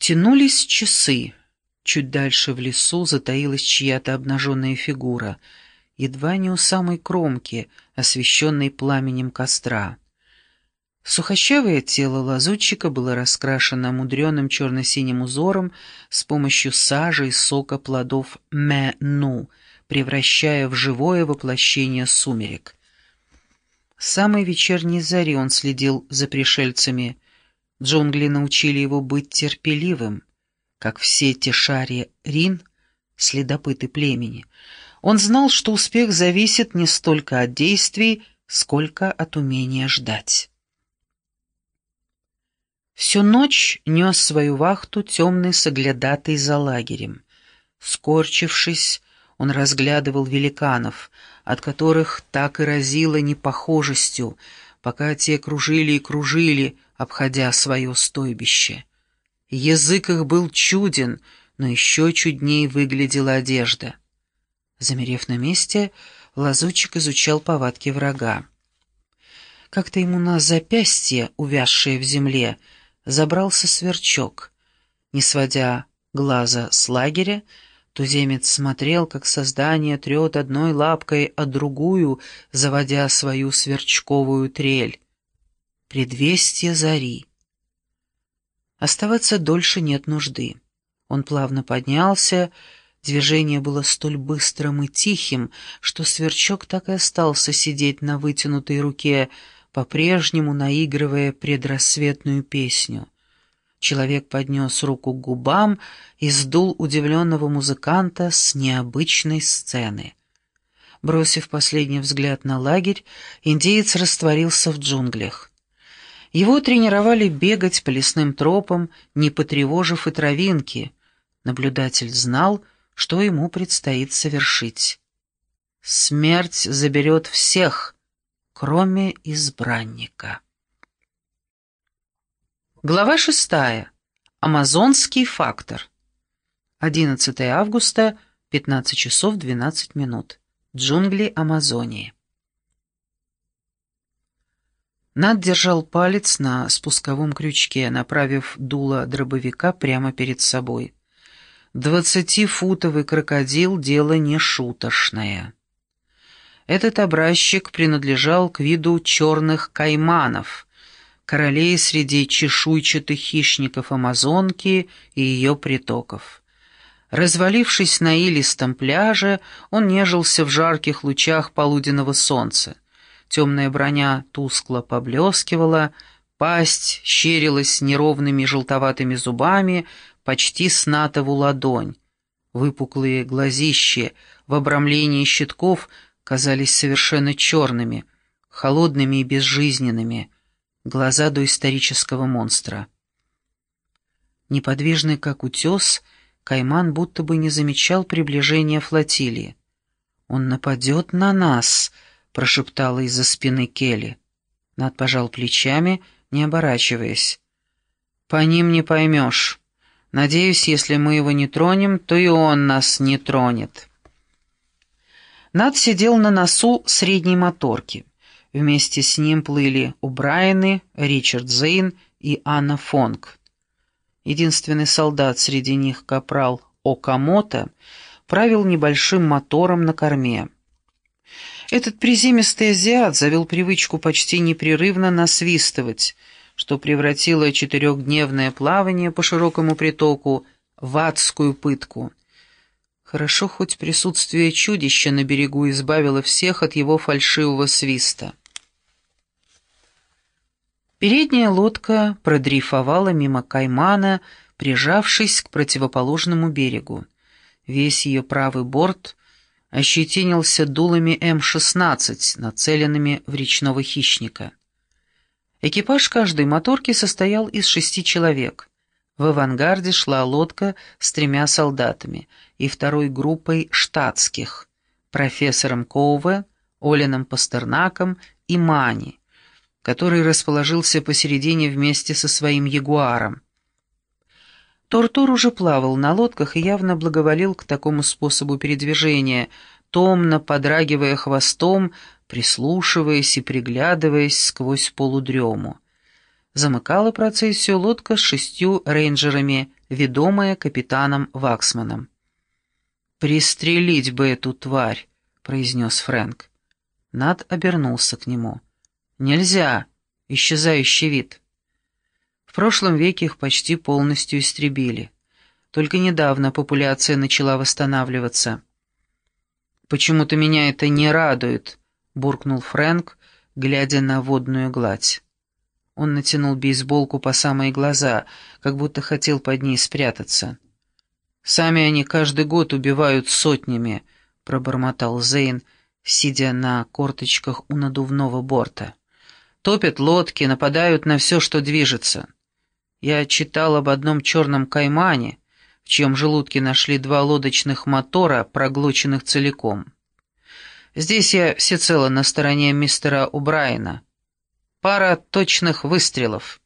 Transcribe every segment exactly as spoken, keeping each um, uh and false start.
Тянулись часы. Чуть дальше в лесу затаилась чья-то обнаженная фигура, едва не у самой кромки, освещенной пламенем костра. Сухощавое тело лазутчика было раскрашено мудреным черно-синим узором с помощью сажи и сока плодов мэ-ну, превращая в живое воплощение сумерек. С самой вечерней зари он следил за пришельцами. Джунгли научили его быть терпеливым, как все тешари-рин, следопыты племени. Он знал, что успех зависит не столько от действий, сколько от умения ждать. Всю ночь нес свою вахту темный соглядатый за лагерем. Скорчившись, он разглядывал великанов, от которых так и разило непохожестью, пока те кружили и кружили, обходя свое стойбище. Язык их был чуден, но еще чуднее выглядела одежда. Замерев на месте, лазутчик изучал повадки врага. Как-то ему на запястье, увязшее в земле, забрался сверчок. Не сводя глаза с лагеря, туземец смотрел, как создание трет одной лапкой о другую, заводя свою сверчковую трель. Предвестие зари. Оставаться дольше нет нужды. Он плавно поднялся, движение было столь быстрым и тихим, что сверчок так и остался сидеть на вытянутой руке, по-прежнему наигрывая предрассветную песню. Человек поднес руку к губам и сдул удивленного музыканта с необычной сцены. Бросив последний взгляд на лагерь, индеец растворился в джунглях. Его тренировали бегать по лесным тропам, не потревожив и травинки. Наблюдатель знал, что ему предстоит совершить. Смерть заберет всех, кроме избранника. Глава шестая. Амазонский фактор. одиннадцатое августа, пятнадцать часов двенадцать минут. Джунгли Амазонии. Нат держал палец на спусковом крючке, направив дуло дробовика прямо перед собой. Двадцатифутовый крокодил — дело не шуточное. Этот образчик принадлежал к виду черных кайманов, королей среди чешуйчатых хищников Амазонки и ее притоков. Развалившись на илистом пляже, он нежился в жарких лучах полуденного солнца. Темная броня тускло поблескивала, пасть щерилась неровными желтоватыми зубами почти с натову ладонь. Выпуклые глазищи в обрамлении щитков казались совершенно черными, холодными и безжизненными, глаза доисторического монстра. Неподвижный, как утес, кайман будто бы не замечал приближения флотилии. «Он нападет на нас», — прошептала из-за спины Келли. Нат пожал плечами, не оборачиваясь. «По ним не поймешь. Надеюсь, если мы его не тронем, то и он нас не тронет». Нат сидел на носу средней моторки. Вместе с ним плыли О'Брайены, Ричард Зейн и Анна Фонг. Единственный солдат среди них, капрал Окамото, правил небольшим мотором на корме. Этот приземистый азиат завел привычку почти непрерывно насвистывать, что превратило четырехдневное плавание по широкому притоку в адскую пытку. Хорошо, хоть присутствие чудища на берегу избавило всех от его фальшивого свиста. Передняя лодка продрейфовала мимо каймана, прижавшись к противоположному берегу. Весь ее правый борт ощетинился дулами эм шестнадцать, нацеленными в речного хищника. Экипаж каждой моторки состоял из шести человек. В авангарде шла лодка с тремя солдатами и второй группой штатских, профессором Коуве, Олином Пастернаком и Мани, который расположился посередине вместе со своим ягуаром. Тортур уже плавал на лодках и явно благоволил к такому способу передвижения, томно подрагивая хвостом, прислушиваясь и приглядываясь сквозь полудрему. Замыкала процессию лодка с шестью рейнджерами ведомая капитаном Ваксманом. «Пристрелить бы эту тварь», — произнес Фрэнк. Нат обернулся к нему. «Нельзя! Исчезающий вид». В прошлом веке их почти полностью истребили. Только недавно популяция начала восстанавливаться. «Почему-то меня это не радует», — буркнул Фрэнк, глядя на водную гладь. Он натянул бейсболку по самые глаза, как будто хотел под ней спрятаться. «Сами они каждый год убивают сотнями», — пробормотал Зейн, сидя на корточках у надувного борта. «Топят лодки, нападают на все, что движется. Я читал об одном черном каймане, в чьем желудке нашли два лодочных мотора, проглоченных целиком. Здесь я всецело на стороне мистера О'Брайена. Пара точных выстрелов».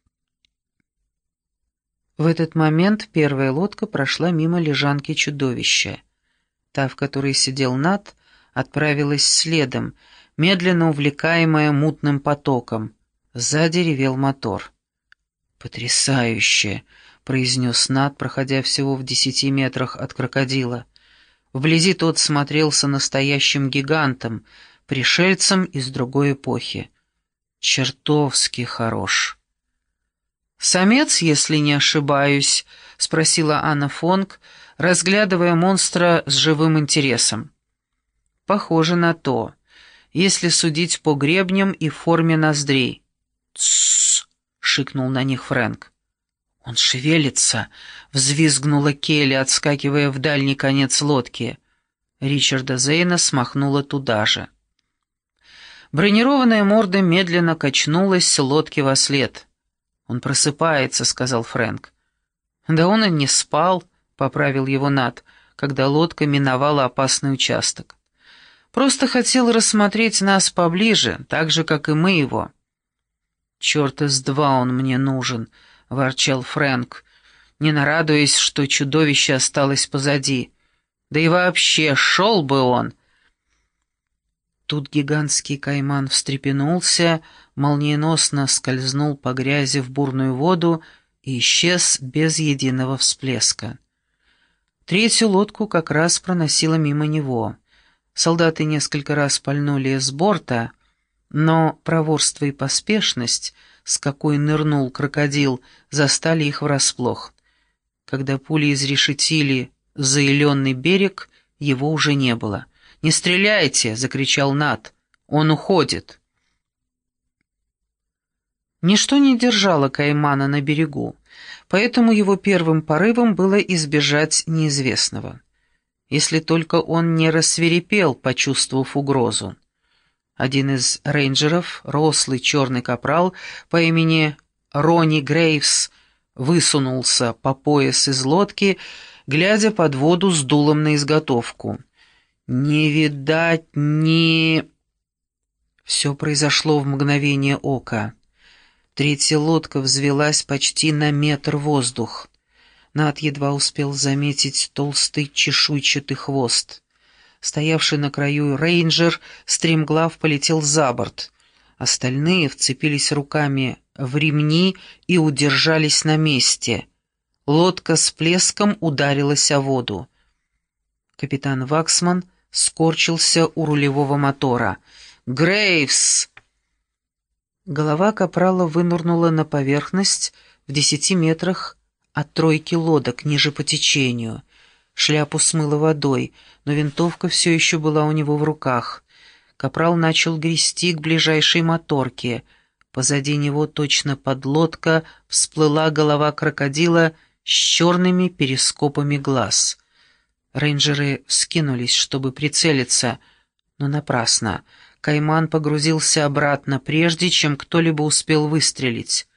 В этот момент первая лодка прошла мимо лежанки чудовища. Та, в которой сидел Нат, отправилась следом, медленно увлекаемая мутным потоком. Сзади ревел мотор. «Потрясающе!» — произнес Нат, проходя всего в десяти метрах от крокодила. Вблизи тот смотрелся настоящим гигантом, пришельцем из другой эпохи. «Чертовски хорош!» «Самец, если не ошибаюсь?» — спросила Анна Фонг, разглядывая монстра с живым интересом. «Похоже на то, если судить по гребням и форме ноздрей». «Тссс!» — шикнул на них Фрэнк. «Он шевелится!» — взвизгнула Келли, отскакивая в дальний конец лодки. Ричарда Зейна смахнула туда же. Бронированная морда медленно качнулась с лодки вослед. «Он просыпается», — сказал Фрэнк. «Да он и не спал», — поправил его Нат, когда лодка миновала опасный участок. «Просто хотел рассмотреть нас поближе, так же, как и мы его». «Черт из два он мне нужен», — ворчал Фрэнк, не нарадуясь, что чудовище осталось позади. «Да и вообще, шел бы он!» Тут гигантский кайман встрепенулся, молниеносно скользнул по грязи в бурную воду и исчез без единого всплеска. Третью лодку как раз проносило мимо него. Солдаты несколько раз пальнули с борта, но проворство и поспешность, с какой нырнул крокодил, застали их врасплох. Когда пули изрешетили заиленный берег, его уже не было. «Не стреляйте!» — закричал Нат. «Он уходит!» Ничто не держало каймана на берегу, поэтому его первым порывом было избежать неизвестного. Если только он не рассвирепел, почувствовав угрозу. Один из рейнджеров, рослый черный капрал по имени Ронни Грейвс, высунулся по пояс из лодки, глядя под воду с дулом на изготовку. «Не видать ни...» Все произошло в мгновение ока. Третья лодка взвелась почти на метр в воздух. Нат едва успел заметить толстый чешуйчатый хвост. Стоявший на краю рейнджер стремглав полетел за борт. Остальные вцепились руками в ремни и удержались на месте. Лодка с плеском ударилась о воду. Капитан Ваксман скорчился у рулевого мотора. «Грейвс!» Голова капрала вынырнула на поверхность в десяти метрах от тройки лодок ниже по течению. Шляпу смыло водой, но винтовка все еще была у него в руках. Капрал начал грести к ближайшей моторке. Позади него, точно подлодка, всплыла голова крокодила с черными перископами глаз. Рейнджеры вскинулись, чтобы прицелиться, но напрасно. Кайман погрузился обратно, прежде чем кто-либо успел выстрелить.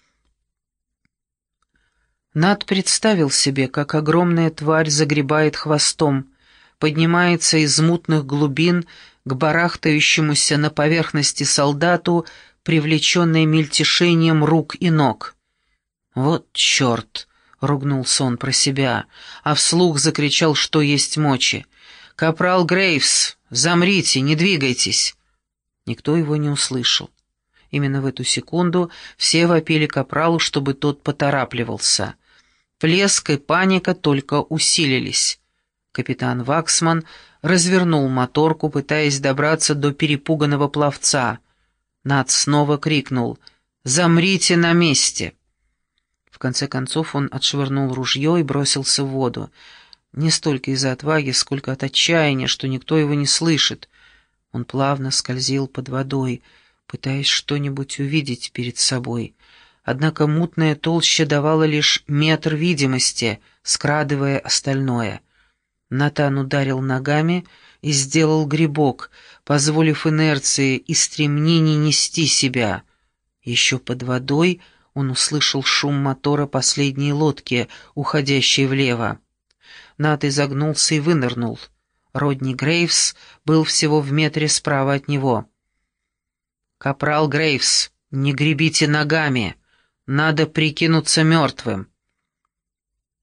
Нат представил себе, как огромная тварь загребает хвостом, поднимается из мутных глубин к барахтающемуся на поверхности солдату, привлеченной мельтешением рук и ног. «Вот черт!» — ругнулся он про себя, а вслух закричал, что есть мочи. «Капрал Грейвс, замрите, не двигайтесь!» Никто его не услышал. Именно в эту секунду все вопили капралу, чтобы тот поторапливался. Плеск и паника только усилились. Капитан Ваксман развернул моторку, пытаясь добраться до перепуганного пловца. Нат снова крикнул «Замрите на месте!». В конце концов он отшвырнул ружье и бросился в воду. Не столько из-за отваги, сколько от отчаяния, что никто его не слышит. Он плавно скользил под водой, пытаясь что-нибудь увидеть перед собой. Однако мутная толща давала лишь метр видимости, скрадывая остальное. Натан ударил ногами и сделал грибок, позволив инерции и стремнении нести себя. Еще под водой он услышал шум мотора последней лодки, уходящей влево. Нат изогнулся и вынырнул. Родни Грейвс был всего в метре справа от него. «Капрал Грейвс, не гребите ногами! Надо прикинуться мертвым!»